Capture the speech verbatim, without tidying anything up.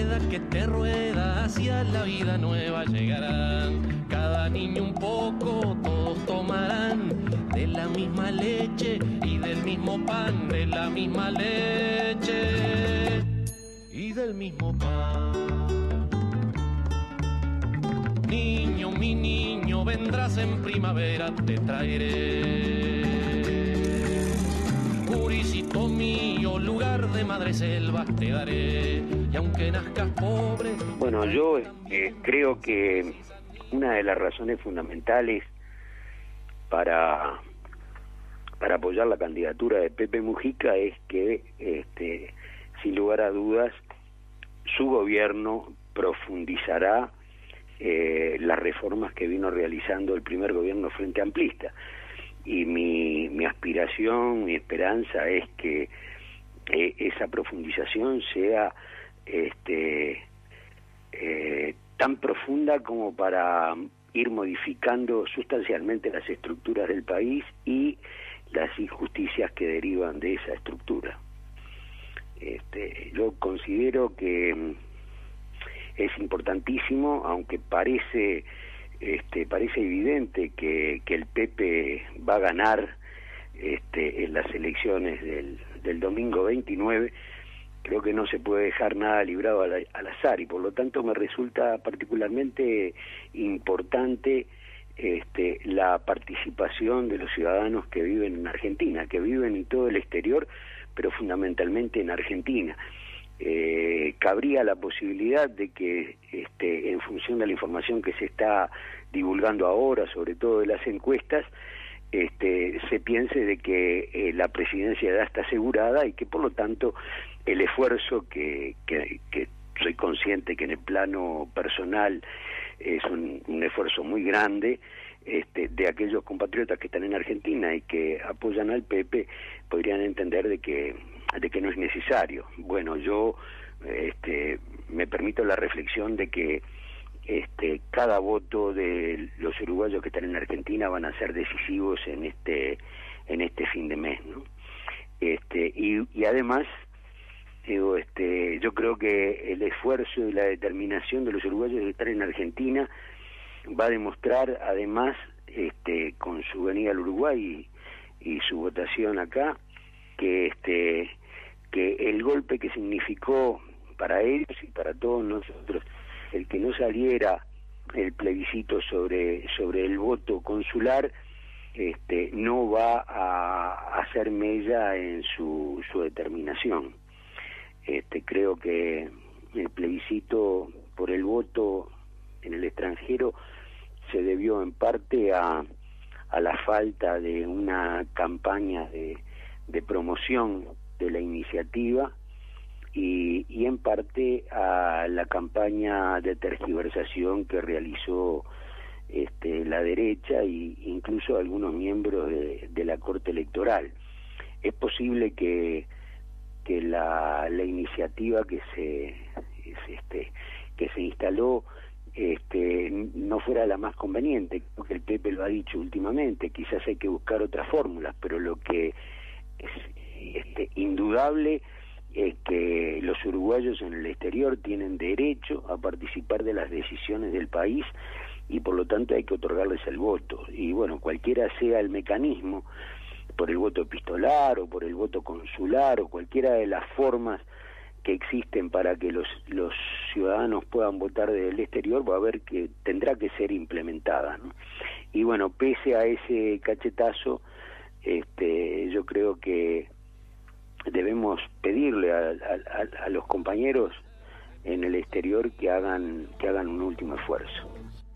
rueda que te rueda hacia la vida nueva llegarán. Cada niño un poco, todos tomarán de la misma leche y del mismo pan, de la misma leche y del mismo pan. Niño, mi niño, vendrás en primavera, te traeré. Curicito mío, lugar de madre selva te daré. Y aunque nazcas pobre... Bueno, yo eh, creo que una de las razones fundamentales para, para apoyar la candidatura de Pepe Mujica es que, este, sin lugar a dudas, su gobierno profundizará Eh, las reformas que vino realizando el primer gobierno Frente Amplista, y mi, mi aspiración, mi esperanza es que eh, esa profundización sea este, eh, tan profunda como para ir modificando sustancialmente las estructuras del país y las injusticias que derivan de esa estructura. Este, yo considero que es importantísimo, aunque parece este, parece evidente que, que el P P va a ganar este, en las elecciones del, del domingo veintinueve, creo que no se puede dejar nada librado al, al azar, y por lo tanto me resulta particularmente importante este, la participación de los ciudadanos que viven en Argentina, que viven en todo el exterior, pero fundamentalmente en Argentina. Eh, cabría la posibilidad de que este, en función de la información que se está divulgando ahora, sobre todo de las encuestas, este, se piense de que eh, la presidencia ya está asegurada y que por lo tanto el esfuerzo que, que, que soy consciente que en el plano personal es un, un esfuerzo muy grande, este, de aquellos compatriotas que están en Argentina y que apoyan al P P, podrían entender de que de que no es necesario. Bueno, yo este, me permito la reflexión de que este, cada voto de los uruguayos que están en Argentina van a ser decisivos en este en este fin de mes, ¿no? Este, y, y además digo, este, yo creo que el esfuerzo y la determinación de los uruguayos de estar en Argentina va a demostrar, además, este, con su venida al Uruguay y, y su votación acá, que este que el golpe que significó para ellos y para todos nosotros el que no saliera el plebiscito sobre sobre el voto consular, este no va a hacer mella en su su determinación. Este creo que el plebiscito por el voto en el extranjero se debió en parte a a la falta de una campaña de de promoción de la iniciativa y, y en parte a la campaña de tergiversación que realizó este, la derecha e incluso algunos miembros de, de la Corte Electoral. Es posible que que la, la iniciativa que se este, que se instaló este, no fuera la más conveniente, porque el P P lo ha dicho últimamente, quizás hay que buscar otras fórmulas, pero lo que es este, indudable es que los uruguayos en el exterior tienen derecho a participar de las decisiones del país y por lo tanto hay que otorgarles el voto. Y bueno, cualquiera sea el mecanismo, por el voto epistolar o por el voto consular o cualquiera de las formas que existen para que los los ciudadanos puedan votar desde el exterior, va a haber que tendrá que ser implementada, ¿no? Y bueno, pese a ese cachetazo, este yo creo que debemos pedirle a, a, a los compañeros en el exterior que hagan que hagan un último esfuerzo.